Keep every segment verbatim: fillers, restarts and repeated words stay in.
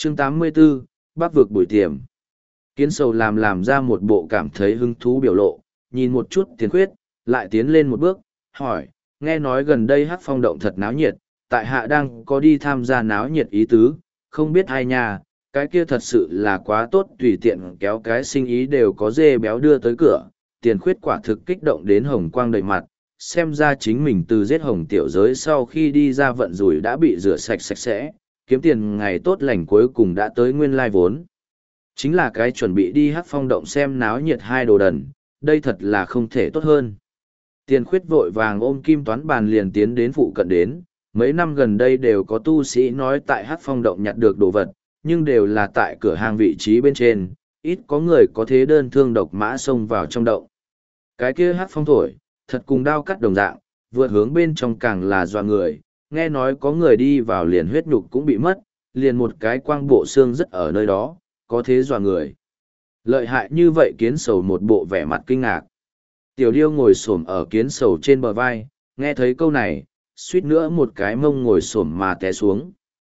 Chương tám mươi 84, Bắc vực bùi tiềm. Kiến sầu làm làm ra một bộ cảm thấy hứng thú biểu lộ, nhìn một chút Tiền Khuyết, lại tiến lên một bước, hỏi, nghe nói gần đây Hắc Phong động thật náo nhiệt, tại hạ đang có đi tham gia náo nhiệt ý tứ, không biết ai nhà, cái kia thật sự là quá tốt, tùy tiện kéo cái sinh ý đều có dê béo đưa tới cửa. Tiền Khuyết quả thực kích động đến hồng quang đầy mặt, xem ra chính mình từ giết hồng tiểu giới sau khi đi ra vận rủi đã bị rửa sạch sạch sẽ, kiếm tiền ngày tốt lành cuối cùng đã tới nguyên lai vốn. Chính là cái chuẩn bị đi Hắc Phong động xem náo nhiệt hai đồ đần, đây thật là không thể tốt hơn. Tiền Khuyết vội vàng ôm kim toán bàn liền tiến đến phụ cận đến, mấy năm gần đây đều có tu sĩ nói tại Hắc Phong động nhặt được đồ vật, nhưng đều là tại cửa hàng vị trí bên trên, ít có người có thế đơn thương độc mã xông vào trong động. Cái kia Hắc Phong thổi, thật cùng đao cắt đồng dạng, vượt hướng bên trong càng là doa người, nghe nói có người đi vào liền huyết nhục cũng bị mất, liền một cái quang bộ xương rất ở nơi đó, có thế doa người. Lợi hại như vậy kiến sầu một bộ vẻ mặt kinh ngạc. Tiểu điêu ngồi xổm ở kiến sầu trên bờ vai, nghe thấy câu này, suýt nữa một cái mông ngồi xổm mà té xuống.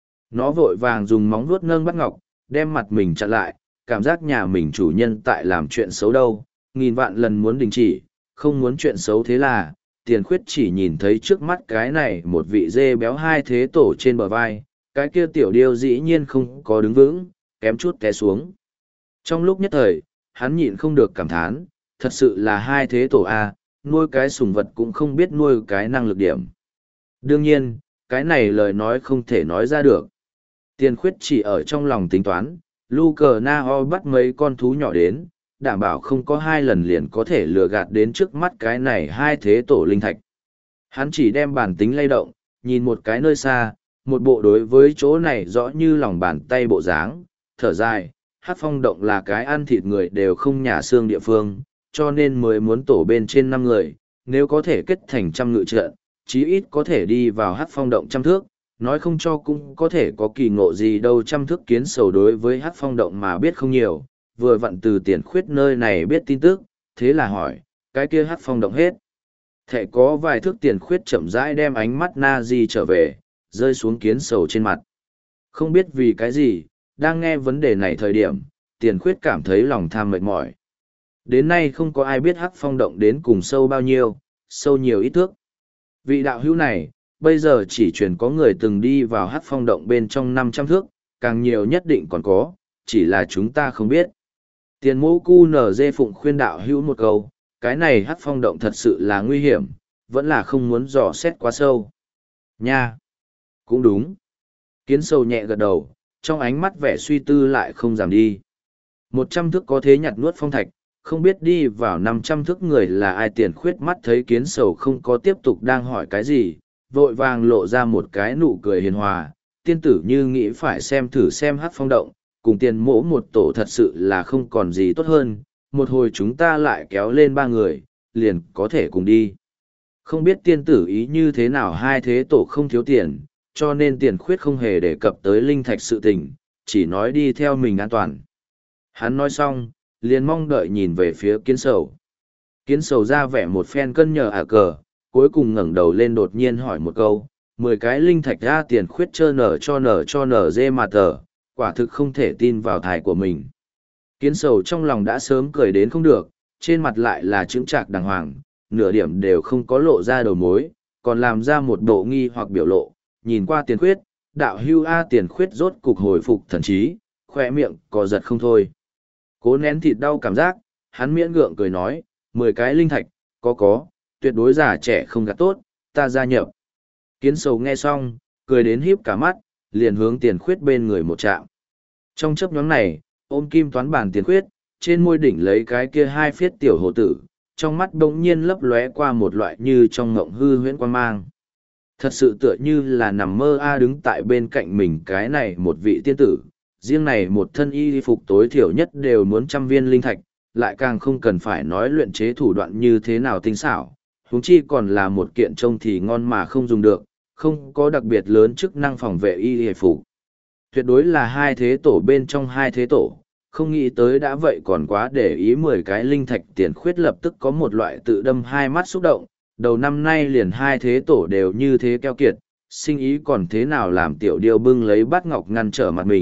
Nó vội vàng dùng móng vuốt nâng bắt ngọc, đem mặt mình chặn lại, cảm giác nhà mình chủ nhân tại làm chuyện xấu đâu, nghìn vạn lần muốn đình chỉ, không muốn chuyện xấu thế là, Tiền Khuyết chỉ nhìn thấy trước mắt cái này một vị dê béo hai thế tổ trên bờ vai, cái kia tiểu điêu dĩ nhiên không có đứng vững, kém chút té xuống. Trong lúc nhất thời, hắn nhịn không được cảm thán, thật sự là hai thế tổ A, nuôi cái sùng vật cũng không biết nuôi cái năng lực điểm. Đương nhiên, cái này lời nói không thể nói ra được. Tiền Khuyết chỉ ở trong lòng tính toán, lu cờ na ho bắt mấy con thú nhỏ đến, đảm bảo không có hai lần liền có thể lừa gạt đến trước mắt cái này hai thế tổ linh thạch. Hắn chỉ đem bản tính lay động, nhìn một cái nơi xa, một bộ đối với chỗ này rõ như lòng bàn tay bộ dáng, thở dài, Hắc Phong động là cái ăn thịt người đều không nhả xương địa phương, cho nên mới muốn tổ bên trên năm người, nếu có thể kết thành trăm ngự trận, chí ít có thể đi vào Hắc Phong động trăm thước, nói không cho cũng có thể có kỳ ngộ gì đâu. Trăm thước kiến sầu đối với Hắc Phong động mà biết không nhiều, vừa vặn từ Tiền Khuyết nơi này biết tin tức, thế là hỏi, cái kia Hắc Phong động hết. Thể có vài thước. Tiền Khuyết chậm rãi đem ánh mắt na di trở về, rơi xuống kiến sầu trên mặt. Không biết vì cái gì, đang nghe vấn đề này thời điểm, Tiền Khuyết cảm thấy lòng tham mệt mỏi. Đến nay không có ai biết Hắc Phong động đến cùng sâu bao nhiêu, sâu nhiều ít thước. Vị đạo hữu này, bây giờ chỉ truyền có người từng đi vào Hắc Phong động bên trong năm trăm thước, càng nhiều nhất định còn có, chỉ là chúng ta không biết. Tiền mô cu nở dê phụng khuyên đạo hữu một câu, cái này Hắc Phong động thật sự là nguy hiểm, vẫn là không muốn dò xét quá sâu. Nha! Cũng đúng. Kiến sầu nhẹ gật đầu, trong ánh mắt vẻ suy tư lại không giảm đi. Một trăm thước có thế nhặt nuốt phong thạch, không biết đi vào năm trăm thước người là ai. Tiền Khuyết mắt thấy kiến sầu không có tiếp tục đang hỏi cái gì, vội vàng lộ ra một cái nụ cười hiền hòa, tiên tử như nghĩ phải xem thử xem Hắc Phong động, cùng tiền mỗ một tổ thật sự là không còn gì tốt hơn, một hồi chúng ta lại kéo lên ba người, liền có thể cùng đi. Không biết tiên tử ý như thế nào. Hai thế tổ không thiếu tiền, cho nên Tiền Khuyết không hề đề cập tới linh thạch sự tình, chỉ nói đi theo mình an toàn. Hắn nói xong, liền mong đợi nhìn về phía kiến sầu. Kiến sầu ra vẻ một phen cân nhờ ả cờ, cuối cùng ngẩng đầu lên đột nhiên hỏi một câu, mười cái linh thạch ra. Tiền Khuyết trơ nở cho nở cho nở dê mà tờ, quả thực không thể tin vào thải của mình. Kiến sầu trong lòng đã sớm cười đến không được, trên mặt lại là chững chạc đàng hoàng, nửa điểm đều không có lộ ra đầu mối, còn làm ra một bộ nghi hoặc biểu lộ, nhìn qua Tiền Khuyết, đạo hưu A. Tiền Khuyết rốt cục hồi phục thần trí, khoe miệng có giật không thôi. Cố nén thịt đau cảm giác, hắn miễn gượng cười nói, mười cái linh thạch, có có, tuyệt đối già trẻ không gạt tốt, ta gia nhập. Kiến sầu nghe xong, cười đến híp cả mắt, liền hướng Tiền Khuyết bên người một chạm. Trong chớp nhoáng này, ôm kim toán bàn Tiền Khuyết, trên môi đỉnh lấy cái kia hai phiết tiểu hồ tử, trong mắt bỗng nhiên lấp lóe qua một loại như trong ngộng hư huyễn quan mang. Thật sự tựa như là nằm mơ a. Đứng tại bên cạnh mình cái này một vị tiên tử, riêng này một thân y phục tối thiểu nhất đều muốn trăm viên linh thạch, lại càng không cần phải nói luyện chế thủ đoạn như thế nào tinh xảo, huống chi còn là một kiện trông thì ngon mà không dùng được, không có đặc biệt lớn chức năng phòng vệ y phục. Tuyệt đối là hai thế tổ bên trong hai thế tổ, không nghĩ tới đã vậy còn quá để ý mười cái linh thạch. Tiền Khuyết lập tức có một loại tự đâm hai mắt xúc động, đầu năm nay liền hai thế tổ đều như thế keo kiệt, sinh ý còn thế nào làm tiểu điêu bưng lấy bát ngọc ngăn trở mặt mình,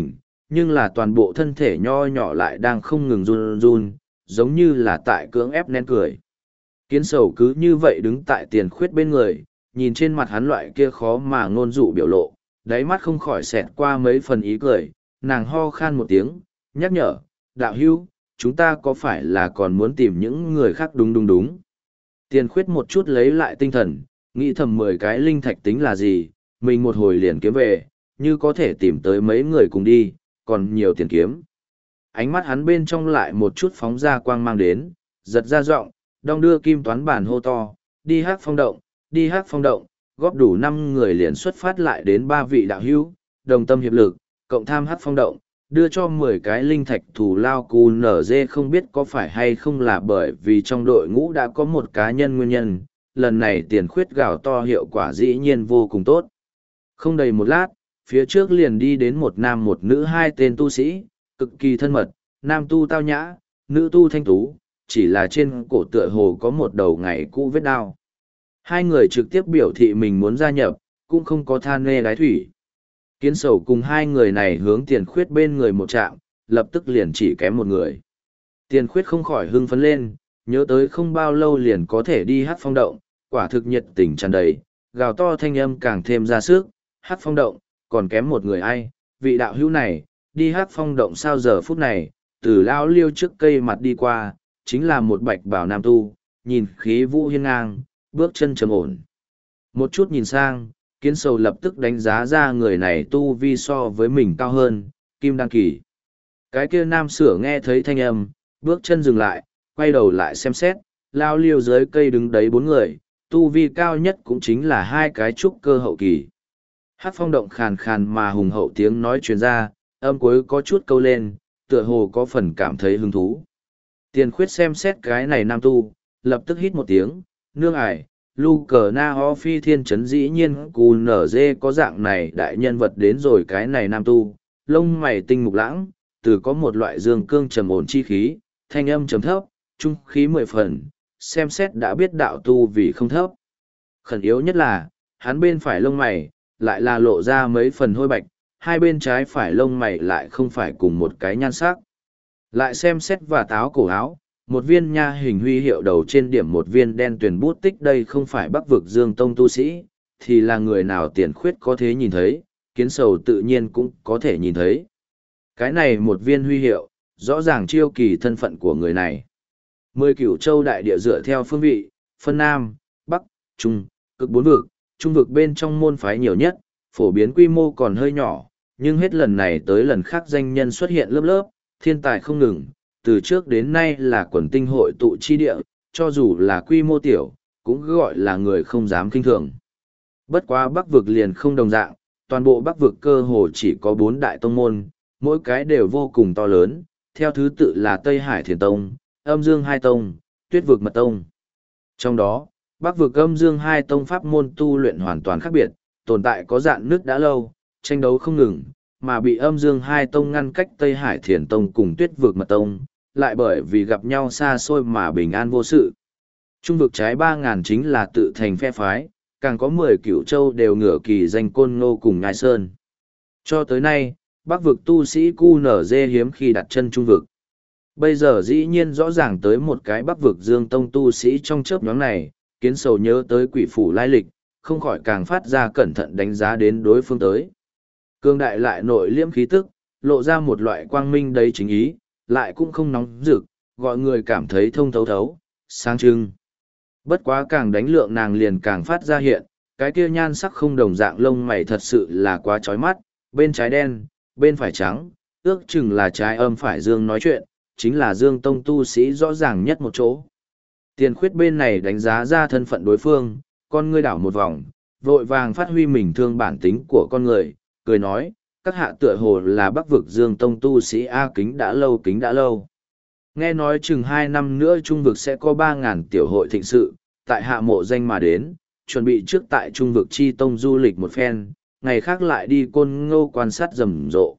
nhưng là toàn bộ thân thể nho nhỏ lại đang không ngừng run run, giống như là tại cưỡng ép nén cười. Kiến sầu cứ như vậy đứng tại tiền khuyết bên người, nhìn trên mặt hắn loại kia khó mà ngôn dụ biểu lộ, đáy mắt không khỏi xẹt qua mấy phần ý cười, nàng ho khan một tiếng, nhắc nhở, đạo hữu, chúng ta có phải là còn muốn tìm những người khác đúng đúng đúng. Tiền khuyết một chút lấy lại tinh thần, nghĩ thầm mười cái linh thạch tính là gì, mình một hồi liền kiếm về, như có thể tìm tới mấy người cùng đi, còn nhiều tiền kiếm. Ánh mắt hắn bên trong lại một chút phóng ra quang mang đến, giật ra giọng, đong đưa kim toán bản hô to, đi hát phong động, đi hát phong động, góp đủ năm người liền xuất phát lại đến ba vị đạo hữu, đồng tâm hiệp lực, cộng tham hát phong động, đưa cho mười cái linh thạch thù lao cù nở dê. Không biết có phải hay không là bởi vì trong đội ngũ đã có một cá nhân nguyên nhân, lần này tiền khuyết gào to hiệu quả dĩ nhiên vô cùng tốt. Không đầy một lát, phía trước liền đi đến một nam một nữ hai tên tu sĩ, cực kỳ thân mật, nam tu tao nhã, nữ tu thanh tú, chỉ là trên cổ tựa hồ có một đầu ngày cũ vết đao. Hai người trực tiếp biểu thị mình muốn gia nhập, cũng không có than nê đái thủy. Kiến sầu cùng hai người này hướng tiền khuyết bên người một trạm, lập tức liền chỉ kém một người. Tiền khuyết không khỏi hưng phấn lên, nhớ tới không bao lâu liền có thể đi hát phong động, quả thực nhiệt tình tràn đầy, gào to thanh âm càng thêm ra sức, hát phong động, còn kém một người ai, vị đạo hữu này, đi hát phong động sao giờ phút này, từ lao liêu trước cây mặt đi qua, chính là một bạch bảo nam tu, nhìn khí vũ hiên ngang, bước chân trầm ổn. Một chút nhìn sang, kiến sầu lập tức đánh giá ra người này tu vi so với mình cao hơn, kim đăng kỳ. Cái kia nam sửa nghe thấy thanh âm, bước chân dừng lại, quay đầu lại xem xét, lao liêu dưới cây đứng đấy bốn người, tu vi cao nhất cũng chính là hai cái trúc cơ hậu kỳ. Hát phong động khàn khàn mà hùng hậu tiếng nói truyền ra, âm cuối có chút câu lên, tựa hồ có phần cảm thấy hứng thú. Tiền khuyết xem xét cái này nam tu, lập tức hít một tiếng, nương ải, lu cờ na ho phi thiên chấn dĩ nhiên cù nở dê có dạng này đại nhân vật đến rồi. Cái này nam tu, lông mày tinh mục lãng, từ có một loại dương cương trầm ổn chi khí, thanh âm trầm thấp, trung khí mười phần, xem xét đã biết đạo tu vì không thấp. Khẩn yếu nhất là, hắn bên phải lông mày, lại là lộ ra mấy phần hôi bạch, hai bên trái phải lông mày lại không phải cùng một cái nhan sắc. Lại xem xét và táo cổ áo, một viên nha hình huy hiệu đầu trên điểm một viên đen tuyển bút tích, đây không phải Bắc vực Dương Tông tu sĩ, thì là người nào tiền khuyết có thể nhìn thấy, kiến sầu tự nhiên cũng có thể nhìn thấy. Cái này một viên huy hiệu, rõ ràng chiêu kỳ thân phận của người này. Mười cửu châu đại địa dựa theo phương vị, phân Nam, Bắc, Trung, cực bốn vực, Trung vực bên trong môn phái nhiều nhất, phổ biến quy mô còn hơi nhỏ, nhưng hết lần này tới lần khác danh nhân xuất hiện lớp lớp, thiên tài không ngừng, từ trước đến nay là quần tinh hội tụ chi địa, cho dù là quy mô tiểu, cũng gọi là người không dám kinh thường. Bất quá Bắc vực liền không đồng dạng, toàn bộ Bắc vực cơ hồ chỉ có bốn đại tông môn, mỗi cái đều vô cùng to lớn, theo thứ tự là Tây Hải Thiền Tông, Âm Dương Hai Tông, Tuyết vực Mật Tông. Trong đó, Bắc vực Âm Dương Hai Tông pháp môn tu luyện hoàn toàn khác biệt, tồn tại có dạn nước đã lâu, tranh đấu không ngừng, mà bị Âm Dương Hai Tông ngăn cách Tây Hải Thiền Tông cùng Tuyết vực Mật Tông, lại bởi vì gặp nhau xa xôi mà bình an vô sự. Trung vực trái ba ngàn chính là tự thành phe phái, càng có mười cửu châu đều ngửa kỳ danh Côn Ngô cùng Ngai Sơn. Cho tới nay, Bắc vực tu sĩ cu nở dê hiếm khi đặt chân Trung vực. Bây giờ dĩ nhiên rõ ràng tới một cái Bắc vực Dương Tông tu sĩ trong chớp nhoáng này, kiến sầu nhớ tới quỷ phủ lai lịch, không khỏi càng phát ra cẩn thận đánh giá đến đối phương tới. Cương đại lại nội liễm khí tức, lộ ra một loại quang minh đấy chính ý, lại cũng không nóng rực, gọi người cảm thấy thông thấu thấu, sáng trưng. Bất quá càng đánh lượng nàng liền càng phát ra hiện, cái kia nhan sắc không đồng dạng lông mày thật sự là quá chói mắt, bên trái đen, bên phải trắng, ước chừng là trái âm phải dương nói chuyện, chính là Dương Tông tu sĩ rõ ràng nhất một chỗ. Tiền khuyết bên này đánh giá ra thân phận đối phương, con ngươi đảo một vòng, vội vàng phát huy mình thương bản tính của con người, cười nói, các hạ tựa hồ là Bắc vực Dương Tông tu sĩ A, kính đã lâu kính đã lâu. Nghe nói chừng hai năm nữa Trung vực sẽ có ba ngàn tiểu hội thịnh sự, tại hạ mộ danh mà đến, chuẩn bị trước tại Trung vực chi tông du lịch một phen, ngày khác lại đi Côn Ngô quan sát rầm rộ.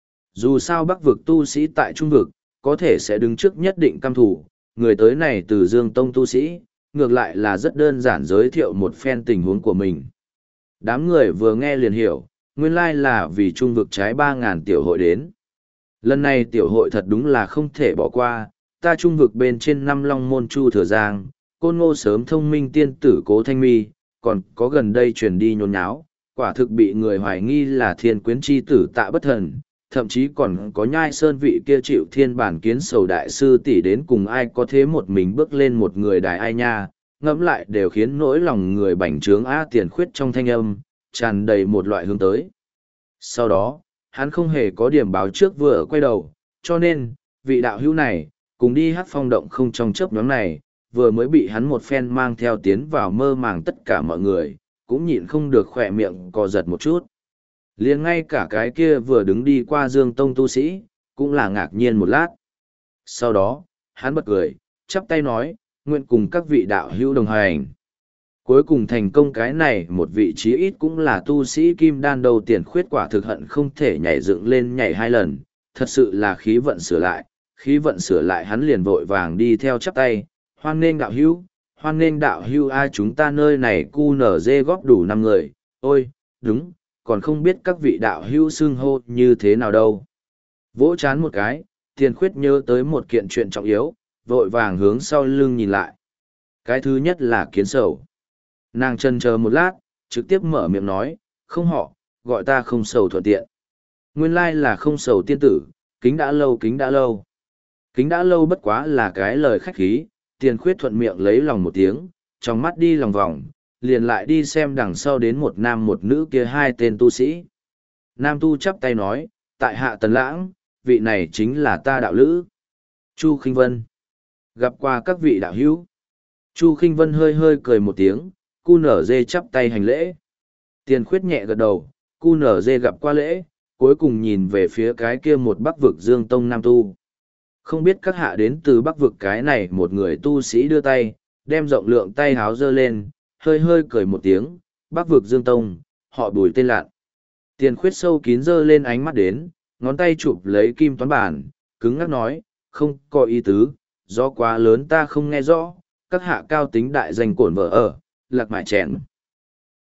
Dù sao Bắc vực tu sĩ tại Trung vực, có thể sẽ đứng trước nhất định cam thủ, người tới này từ Dương Tông tu sĩ, ngược lại là rất đơn giản giới thiệu một phen tình huống của mình. Đám người vừa nghe liền hiểu, nguyên lai là vì Trung vực trái ba ngàn tiểu hội đến. Lần này tiểu hội thật đúng là không thể bỏ qua, ta trung vực bên trên năm long môn chu thừa giang, côn ngô sớm thông minh tiên tử cố thanh mi, còn có gần đây truyền đi nhốn nháo, quả thực bị người hoài nghi là thiên quyến chi tử tạ bất thần, thậm chí còn có nhai sơn vị kia chịu thiên bản kiến sầu đại sư tỷ đến cùng ai có thế một mình bước lên một người đài ai nha, ngẫm lại đều khiến nỗi lòng người bành trướng á tiền khuyết trong thanh âm, tràn đầy một loại hướng tới. Sau đó, hắn không hề có điểm báo trước vừa quay đầu, cho nên, vị đạo hữu này, cùng đi hát phong động không trong chớp nhóm này, vừa mới bị hắn một phen mang theo tiến vào mơ màng tất cả mọi người, cũng nhịn không được khỏe miệng cò giật một chút. Liền ngay cả cái kia vừa đứng đi qua Dương Tông tu sĩ, cũng là ngạc nhiên một lát. Sau đó, hắn bật cười, chắp tay nói, nguyện cùng các vị đạo hữu đồng hành. Cuối cùng thành công cái này một vị trí ít cũng là tu sĩ kim đan đầu tiền khuyết quả thực hận không thể nhảy dựng lên nhảy hai lần, thật sự là khí vận sửa lại, khí vận sửa lại hắn liền vội vàng đi theo chắp tay, hoan nghênh đạo hữu, hoan nghênh đạo hữu ai chúng ta nơi này cu nở dê góp đủ năm người, ôi, đúng, còn không biết các vị đạo hữu xưng hô như thế nào đâu. Vỗ chán một cái, tiền khuyết nhớ tới một kiện chuyện trọng yếu, vội vàng hướng sau lưng nhìn lại. Cái thứ nhất là kiến sầu. Nàng chân chờ một lát, trực tiếp mở miệng nói, không họ, gọi ta không sầu thuận tiện. Nguyên lai là không sầu tiên tử, kính đã lâu kính đã lâu. Kính đã lâu bất quá là cái lời khách khí, tiền khuyết thuận miệng lấy lòng một tiếng, trong mắt đi lòng vòng, liền lại đi xem đằng sau đến một nam một nữ kia hai tên tu sĩ. Nam tu chắp tay nói, tại hạ tần lãng, vị này chính là ta đạo lữ. Chu Khinh Vân. Gặp qua các vị đạo hữu. Chu Khinh Vân hơi hơi cười một tiếng, cu nở dê chắp tay hành lễ. Tiền khuyết nhẹ gật đầu, cu nở dê gặp qua lễ, cuối cùng nhìn về phía cái kia một bắc vực Dương Tông Nam tu. Không biết các hạ đến từ bắc vực cái này một người tu sĩ đưa tay, đem rộng lượng tay háo dơ lên, hơi hơi cười một tiếng, bắc vực Dương Tông, họ Bùi tên lạn. Tiền khuyết sâu kín dơ lên ánh mắt đến, ngón tay chụp lấy kim toán bản, cứng ngắc nói, không có ý tứ, do quá lớn ta không nghe rõ, các hạ cao tính đại danh cổn vợ ở, lạc mại chèn.